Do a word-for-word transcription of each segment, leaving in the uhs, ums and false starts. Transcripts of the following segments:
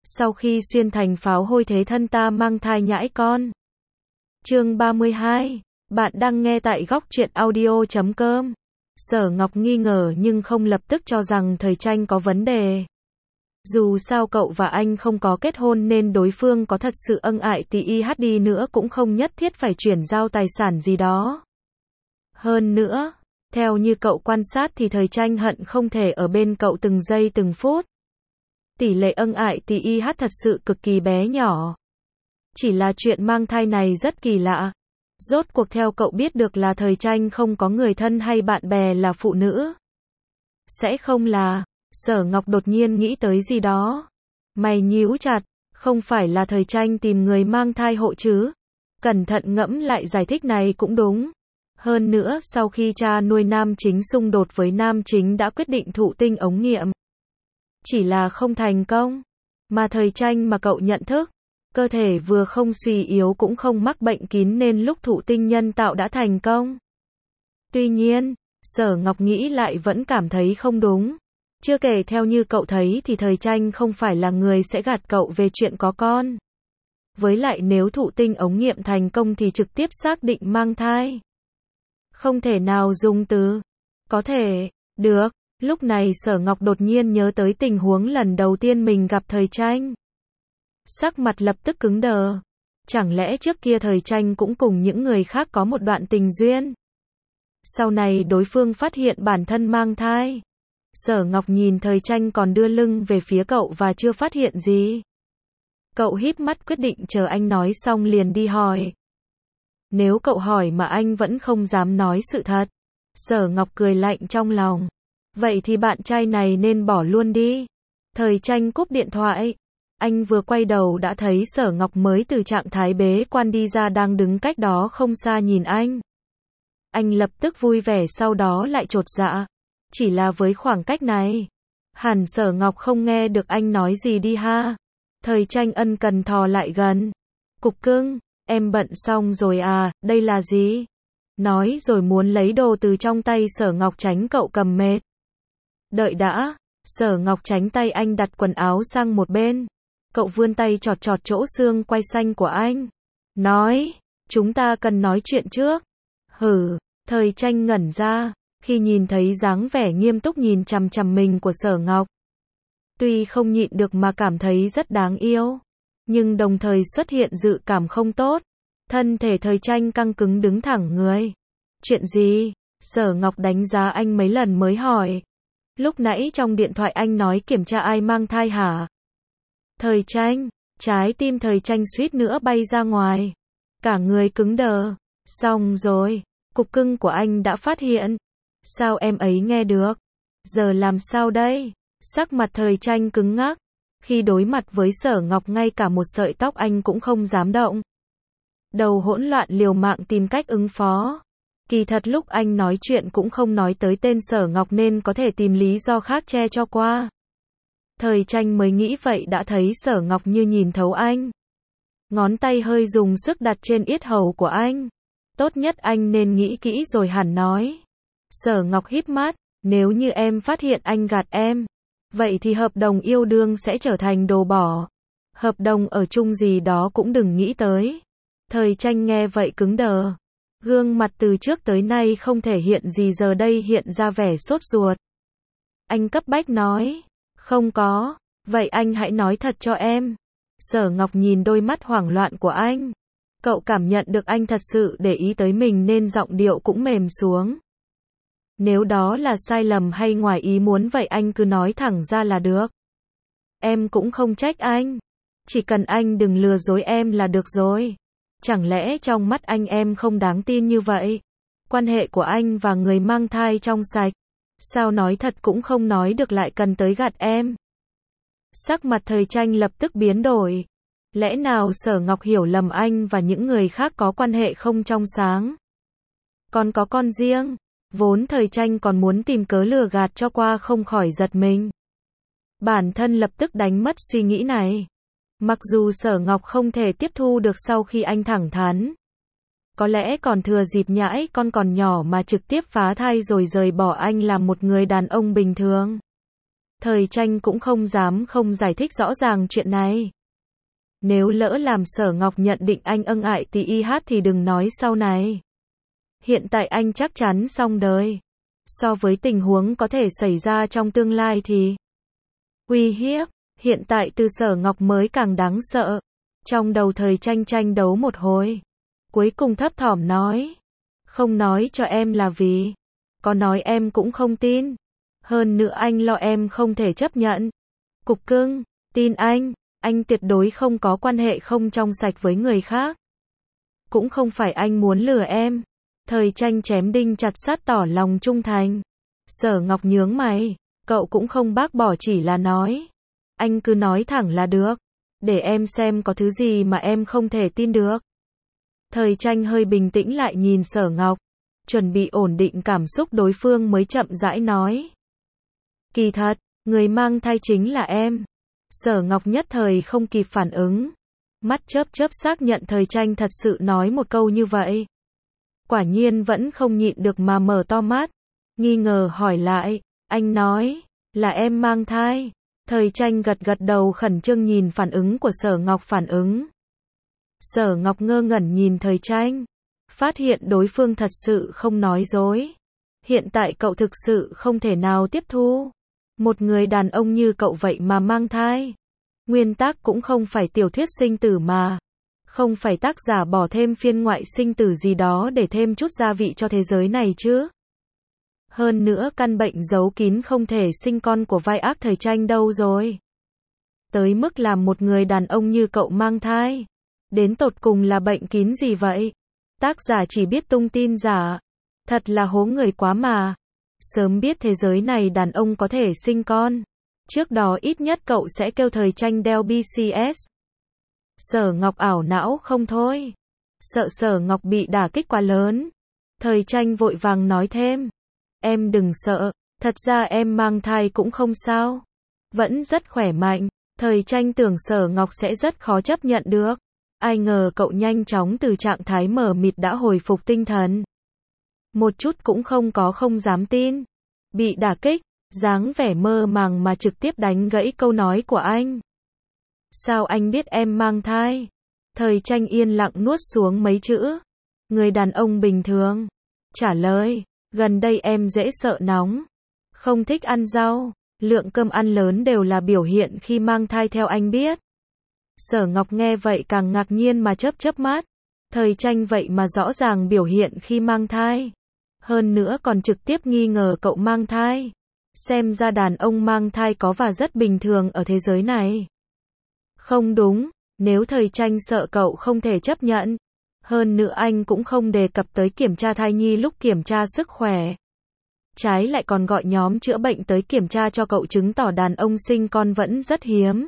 Sau khi xuyên thành pháo hôi thế thân ta mang thai nhãi con. Chương ba mươi hai. Bạn đang nghe tại góc truyện audio chấm com. Sở Ngọc nghi ngờ nhưng không lập tức cho rằng thời tranh có vấn đề. Dù sao cậu và anh không có kết hôn nên đối phương có thật sự ân ái tí i hát đi nữa cũng không nhất thiết phải chuyển giao tài sản gì đó. Hơn nữa, theo như cậu quan sát thì thời tranh hận không thể ở bên cậu từng giây từng phút. Tỷ lệ ân ái tí i hát thật sự cực kỳ bé nhỏ. Chỉ là chuyện mang thai này rất kỳ lạ. Rốt cuộc theo cậu biết được là thời tranh không có người thân hay bạn bè là phụ nữ. Sẽ không là, Sở Ngọc đột nhiên nghĩ tới gì đó. Mày nhíu chặt, không phải là thời tranh tìm người mang thai hộ chứ? Cẩn thận ngẫm lại giải thích này cũng đúng. Hơn nữa sau khi cha nuôi nam chính xung đột với nam chính đã quyết định thụ tinh ống nghiệm. Chỉ là không thành công. Mà thời tranh mà cậu nhận thức, cơ thể vừa không suy yếu cũng không mắc bệnh kín nên lúc thụ tinh nhân tạo đã thành công. Tuy nhiên, Sở Ngọc nghĩ lại vẫn cảm thấy không đúng. Chưa kể theo như cậu thấy thì thời tranh không phải là người sẽ gạt cậu về chuyện có con. Với lại nếu thụ tinh ống nghiệm thành công thì trực tiếp xác định mang thai. Không thể nào dùng từ có thể, được. Lúc này Sở Ngọc đột nhiên nhớ tới tình huống lần đầu tiên mình gặp thời tranh. Sắc mặt lập tức cứng đờ. Chẳng lẽ trước kia thời tranh cũng cùng những người khác có một đoạn tình duyên? Sau này đối phương phát hiện bản thân mang thai. Sở Ngọc nhìn thời tranh còn đưa lưng về phía cậu và chưa phát hiện gì. Cậu híp mắt quyết định chờ anh nói xong liền đi hỏi. Nếu cậu hỏi mà anh vẫn không dám nói sự thật. Sở Ngọc cười lạnh trong lòng. Vậy thì bạn trai này nên bỏ luôn đi. Thời tranh cúp điện thoại. Anh vừa quay đầu đã thấy Sở Ngọc mới từ trạng thái bế quan đi ra đang đứng cách đó không xa nhìn anh. Anh lập tức vui vẻ sau đó lại chột dạ. Chỉ là với khoảng cách này, hẳn Sở Ngọc không nghe được anh nói gì đi ha. Thời tranh ân cần thò lại gần. Cục cưng, em bận xong rồi à, đây là gì? Nói rồi muốn lấy đồ từ trong tay Sở Ngọc tránh cậu cầm mệt. Đợi đã, Sở Ngọc tránh tay anh đặt quần áo sang một bên. Cậu vươn tay chọt chọt chỗ xương quai xanh của anh. Nói, chúng ta cần nói chuyện trước. Hử, thời tranh ngẩn ra, khi nhìn thấy dáng vẻ nghiêm túc nhìn chằm chằm mình của Sở Ngọc. Tuy không nhịn được mà cảm thấy rất đáng yêu, nhưng đồng thời xuất hiện dự cảm không tốt. Thân thể thời tranh căng cứng đứng thẳng người. Chuyện gì? Sở Ngọc đánh giá anh mấy lần mới hỏi. Lúc nãy trong điện thoại anh nói kiểm tra ai mang thai hả? Thời tranh, trái tim thời tranh suýt nữa bay ra ngoài. Cả người cứng đờ. Xong rồi, cục cưng của anh đã phát hiện. Sao em ấy nghe được? Giờ làm sao đây? Sắc mặt thời tranh cứng ngắc. Khi đối mặt với Sở Ngọc ngay cả một sợi tóc anh cũng không dám động. Đầu hỗn loạn liều mạng tìm cách ứng phó. Kỳ thật lúc anh nói chuyện cũng không nói tới tên Sở Ngọc nên có thể tìm lý do khác che cho qua. Thời tranh mới nghĩ vậy đã thấy Sở Ngọc như nhìn thấu anh. Ngón tay hơi dùng sức đặt trên yết hầu của anh. Tốt nhất anh nên nghĩ kỹ rồi hẳn nói. Sở Ngọc híp mắt, nếu như em phát hiện anh gạt em, vậy thì hợp đồng yêu đương sẽ trở thành đồ bỏ. Hợp đồng ở chung gì đó cũng đừng nghĩ tới. Thời tranh nghe vậy cứng đờ. Gương mặt từ trước tới nay không thể hiện gì giờ đây hiện ra vẻ sốt ruột. Anh cấp bách nói, không có, vậy anh hãy nói thật cho em. Sở Ngọc nhìn đôi mắt hoảng loạn của anh. Cậu cảm nhận được anh thật sự để ý tới mình nên giọng điệu cũng mềm xuống. Nếu đó là sai lầm hay ngoài ý muốn vậy anh cứ nói thẳng ra là được. Em cũng không trách anh. Chỉ cần anh đừng lừa dối em là được rồi. Chẳng lẽ trong mắt anh em không đáng tin như vậy? Quan hệ của anh và người mang thai trong sạch. Sao nói thật cũng không nói được lại cần tới gạt em? Sắc mặt thời tranh lập tức biến đổi. Lẽ nào Sở Ngọc hiểu lầm anh và những người khác có quan hệ không trong sáng? Còn có con riêng. Vốn thời tranh còn muốn tìm cớ lừa gạt cho qua không khỏi giật mình. Bản thân lập tức đánh mất suy nghĩ này. Mặc dù Sở Ngọc không thể tiếp thu được sau khi anh thẳng thắn. Có lẽ còn thừa dịp nhãi con còn nhỏ mà trực tiếp phá thai rồi rời bỏ anh làm một người đàn ông bình thường. Thời Tranh cũng không dám không giải thích rõ ràng chuyện này. Nếu lỡ làm Sở Ngọc nhận định anh ân ái tí y hát thì đừng nói sau này. Hiện tại anh chắc chắn xong đời. So với tình huống có thể xảy ra trong tương lai thì uy hiếp, hiện tại từ Sở Ngọc mới càng đáng sợ. Trong đầu Thời Tranh tranh đấu một hồi. Cuối cùng thấp thỏm nói. Không nói cho em là vì. Có nói em cũng không tin. Hơn nữa anh lo em không thể chấp nhận. Cục cưng, tin anh, anh tuyệt đối không có quan hệ không trong sạch với người khác. Cũng không phải anh muốn lừa em. Thời Tranh chém đinh chặt sắt tỏ lòng trung thành. Sở Ngọc nhướng mày, cậu cũng không bác bỏ chỉ là nói. Anh cứ nói thẳng là được. Để em xem có thứ gì mà em không thể tin được. Thời Tranh hơi bình tĩnh lại nhìn Sở Ngọc. Chuẩn bị ổn định cảm xúc đối phương mới chậm rãi nói. Kỳ thật, người mang thai chính là em. Sở Ngọc nhất thời không kịp phản ứng. Mắt chớp chớp xác nhận Thời Tranh thật sự nói một câu như vậy. Quả nhiên vẫn không nhịn được mà mở to mắt. Nghi ngờ hỏi lại, anh nói, là em mang thai. Thời Tranh gật gật đầu khẩn trương nhìn phản ứng của Sở Ngọc phản ứng. Sở Ngọc ngơ ngẩn nhìn Thời Tranh. Phát hiện đối phương thật sự không nói dối. Hiện tại cậu thực sự không thể nào tiếp thu. Một người đàn ông như cậu vậy mà mang thai. Nguyên tác cũng không phải tiểu thuyết sinh tử mà. Không phải tác giả bỏ thêm phiên ngoại sinh tử gì đó để thêm chút gia vị cho thế giới này chứ. Hơn nữa căn bệnh giấu kín không thể sinh con của vai ác Thời Tranh đâu rồi. Tới mức làm một người đàn ông như cậu mang thai. Đến tột cùng là bệnh kín gì vậy? Tác giả chỉ biết tung tin giả. Thật là hố người quá mà. Sớm biết thế giới này đàn ông có thể sinh con. Trước đó ít nhất cậu sẽ kêu Thời Tranh đeo bê xê ét. Sở Ngọc ảo não không thôi. Sợ Sở Ngọc bị đả kích quá lớn. Thời Tranh vội vàng nói thêm. Em đừng sợ, thật ra em mang thai cũng không sao. Vẫn rất khỏe mạnh. Thời Tranh tưởng Sở Ngọc sẽ rất khó chấp nhận được. Ai ngờ cậu nhanh chóng từ trạng thái mờ mịt đã hồi phục tinh thần. Một chút cũng không có không dám tin. Bị đả kích, dáng vẻ mơ màng mà trực tiếp đánh gãy câu nói của anh. Sao anh biết em mang thai? Thời Tranh yên lặng nuốt xuống mấy chữ. Người đàn ông bình thường. Trả lời, gần đây em dễ sợ nóng. Không thích ăn rau. Lượng cơm ăn lớn đều là biểu hiện khi mang thai theo anh biết. Sở Ngọc nghe vậy càng ngạc nhiên mà chớp chớp mắt. Thời Tranh vậy mà rõ ràng biểu hiện khi mang thai. Hơn nữa còn trực tiếp nghi ngờ cậu mang thai. Xem ra đàn ông mang thai có và rất bình thường ở thế giới này. Không đúng, nếu Thời Tranh sợ cậu không thể chấp nhận. Hơn nữa anh cũng không đề cập tới kiểm tra thai nhi lúc kiểm tra sức khỏe. Trái lại còn gọi nhóm chữa bệnh tới kiểm tra cho cậu chứng tỏ đàn ông sinh con vẫn rất hiếm.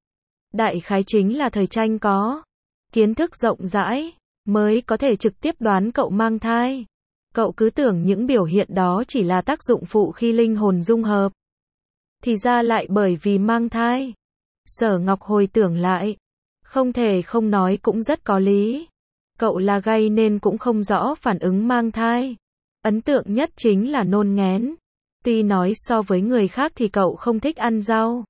Đại khái chính là Thời Tranh có kiến thức rộng rãi, mới có thể trực tiếp đoán cậu mang thai. Cậu cứ tưởng những biểu hiện đó chỉ là tác dụng phụ khi linh hồn dung hợp. Thì ra lại bởi vì mang thai. Sở Ngọc hồi tưởng lại. Không thể không nói cũng rất có lý. Cậu là gay nên cũng không rõ phản ứng mang thai. Ấn tượng nhất chính là nôn nghén. Tuy nói so với người khác thì cậu không thích ăn rau.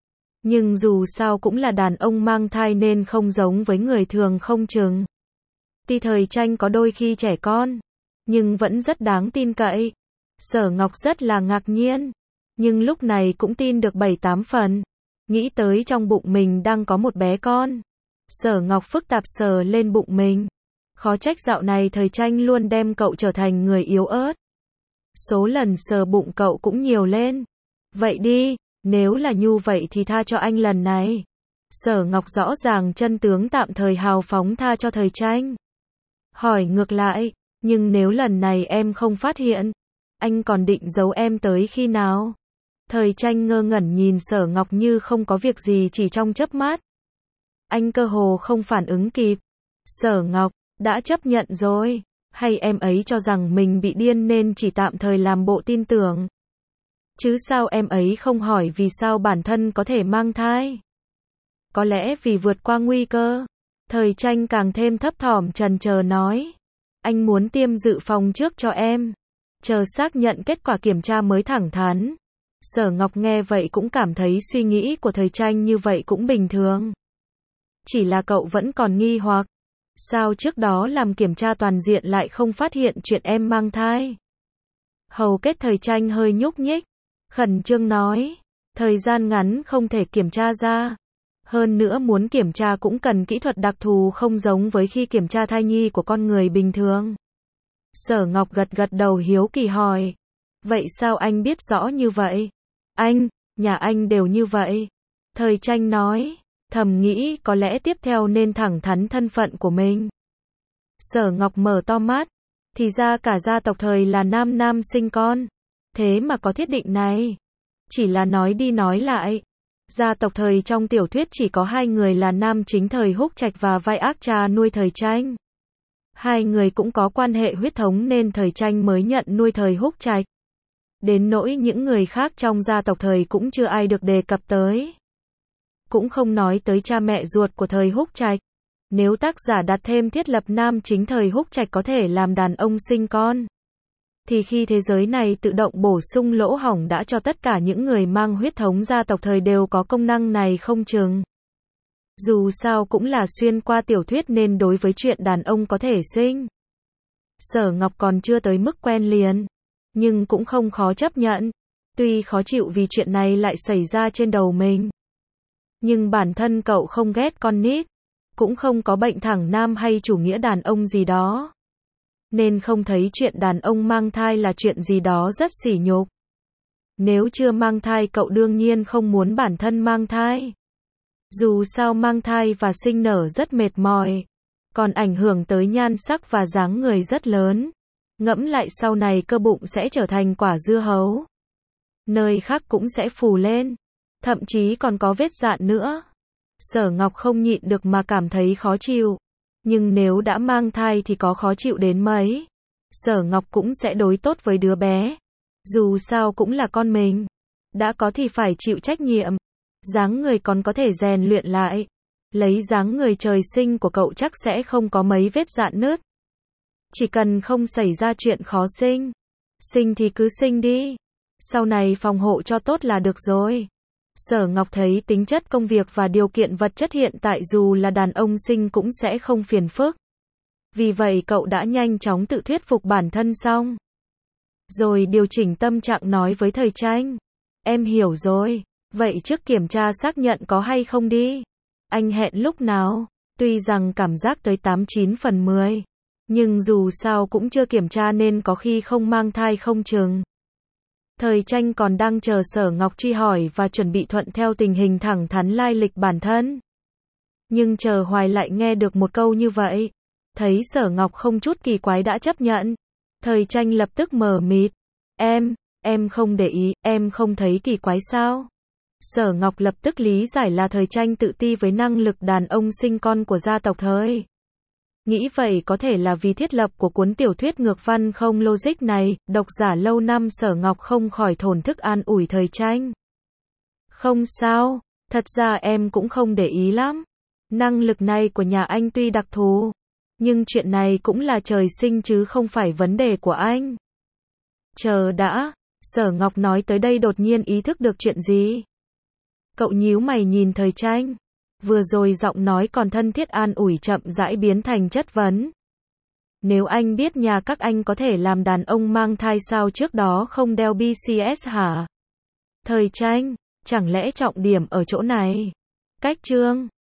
Nhưng dù sao cũng là đàn ông mang thai nên không giống với người thường không chừng. Tuy Thời Tranh có đôi khi trẻ con, nhưng vẫn rất đáng tin cậy. Sở Ngọc rất là ngạc nhiên, nhưng lúc này cũng tin được bảy tám phần. Nghĩ tới trong bụng mình đang có một bé con. Sở Ngọc phức tạp sờ lên bụng mình. Khó trách dạo này Thời Tranh luôn đem cậu trở thành người yếu ớt. Số lần sờ bụng cậu cũng nhiều lên. Vậy đi, nếu là nhu vậy thì tha cho anh lần này. Sở Ngọc rõ ràng chân tướng tạm thời hào phóng tha cho Thời Tranh. Hỏi ngược lại, nhưng nếu lần này em không phát hiện, anh còn định giấu em tới khi nào? Thời Tranh ngơ ngẩn nhìn Sở Ngọc như không có việc gì chỉ trong chớp mắt. Anh cơ hồ không phản ứng kịp. Sở Ngọc, đã chấp nhận rồi, hay em ấy cho rằng mình bị điên nên chỉ tạm thời làm bộ tin tưởng? Chứ sao em ấy không hỏi vì sao bản thân có thể mang thai? Có lẽ vì vượt qua nguy cơ. Thời Tranh càng thêm thấp thỏm trần chờ nói. Anh muốn tiêm dự phòng trước cho em. Chờ xác nhận kết quả kiểm tra mới thẳng thắn. Sở Ngọc nghe vậy cũng cảm thấy suy nghĩ của Thời Tranh như vậy cũng bình thường. Chỉ là cậu vẫn còn nghi hoặc. Sao trước đó làm kiểm tra toàn diện lại không phát hiện chuyện em mang thai? Hầu kết Thời Tranh hơi nhúc nhích, khẩn trương nói. Thời gian ngắn không thể kiểm tra ra. Hơn nữa muốn kiểm tra cũng cần kỹ thuật đặc thù không giống với khi kiểm tra thai nhi của con người bình thường. Sở Ngọc gật gật đầu hiếu kỳ hỏi. Vậy sao anh biết rõ như vậy? Anh, nhà anh đều như vậy. Thời Tranh nói, thầm nghĩ có lẽ tiếp theo nên thẳng thắn thân phận của mình. Sở Ngọc mở to mắt, thì ra cả gia tộc Thời là nam nam sinh con. Thế mà có thiết định này. Chỉ là nói đi nói lại. Gia tộc Thời trong tiểu thuyết chỉ có hai người là nam chính Thời Húc Trạch và vai ác cha nuôi Thời Tranh. Hai người cũng có quan hệ huyết thống nên Thời Tranh mới nhận nuôi Thời Húc Trạch. Đến nỗi những người khác trong gia tộc Thời cũng chưa ai được đề cập tới. Cũng không nói tới cha mẹ ruột của Thời Húc Trạch. Nếu tác giả đặt thêm thiết lập nam chính Thời Húc Trạch có thể làm đàn ông sinh con, thì khi thế giới này tự động bổ sung lỗ hổng đã cho tất cả những người mang huyết thống gia tộc Thời đều có công năng này không chừng. Dù sao cũng là xuyên qua tiểu thuyết nên đối với chuyện đàn ông có thể sinh, Sở Ngọc còn chưa tới mức quen liền, nhưng cũng không khó chấp nhận. Tuy khó chịu vì chuyện này lại xảy ra trên đầu mình, nhưng bản thân cậu không ghét con nít, cũng không có bệnh thẳng nam hay chủ nghĩa đàn ông gì đó, nên không thấy chuyện đàn ông mang thai là chuyện gì đó rất sỉ nhục. Nếu chưa mang thai cậu đương nhiên không muốn bản thân mang thai. Dù sao mang thai và sinh nở rất mệt mỏi, còn ảnh hưởng tới nhan sắc và dáng người rất lớn. Ngẫm lại sau này cơ bụng sẽ trở thành quả dưa hấu. Nơi khác cũng sẽ phù lên, thậm chí còn có vết dạn nữa. Sở Ngọc không nhịn được mà cảm thấy khó chịu. Nhưng nếu đã mang thai thì có khó chịu đến mấy, Sở Ngọc cũng sẽ đối tốt với đứa bé. Dù sao cũng là con mình. Đã có thì phải chịu trách nhiệm. Dáng người còn có thể rèn luyện lại. Lấy dáng người trời sinh của cậu chắc sẽ không có mấy vết dạn nứt. Chỉ cần không xảy ra chuyện khó sinh. Sinh thì cứ sinh đi. Sau này phòng hộ cho tốt là được rồi. Sở Ngọc thấy tính chất công việc và điều kiện vật chất hiện tại dù là đàn ông sinh cũng sẽ không phiền phức. Vì vậy cậu đã nhanh chóng tự thuyết phục bản thân xong. Rồi điều chỉnh tâm trạng nói với Thời Tranh. Em hiểu rồi. Vậy trước kiểm tra xác nhận có hay không đi. Anh hẹn lúc nào? Tuy rằng cảm giác tới tám chín phần mười. Nhưng dù sao cũng chưa kiểm tra nên có khi không mang thai không chừng. Thời Tranh còn đang chờ Sở Ngọc truy hỏi và chuẩn bị thuận theo tình hình thẳng thắn lai lịch bản thân. Nhưng chờ hoài lại nghe được một câu như vậy. Thấy Sở Ngọc không chút kỳ quái đã chấp nhận. Thời Tranh lập tức mờ mịt. Em, em không để ý, em không thấy kỳ quái sao? Sở Ngọc lập tức lý giải là Thời Tranh tự ti với năng lực đàn ông sinh con của gia tộc Thời. Nghĩ vậy có thể là vì thiết lập của cuốn tiểu thuyết ngược văn không logic này, độc giả lâu năm Sở Ngọc không khỏi thổn thức an ủi Thời Tranh. Không sao, thật ra em cũng không để ý lắm. Năng lực này của nhà anh tuy đặc thù, nhưng chuyện này cũng là trời sinh chứ không phải vấn đề của anh. Chờ đã, Sở Ngọc nói tới đây đột nhiên ý thức được chuyện gì. Cậu nhíu mày nhìn Thời Tranh. Vừa rồi giọng nói còn thân thiết an ủi chậm rãi biến thành chất vấn. Nếu anh biết nhà các anh có thể làm đàn ông mang thai sao trước đó không đeo bê xê ét hả? Thời Tranh, chẳng lẽ trọng điểm ở chỗ này? Cách chương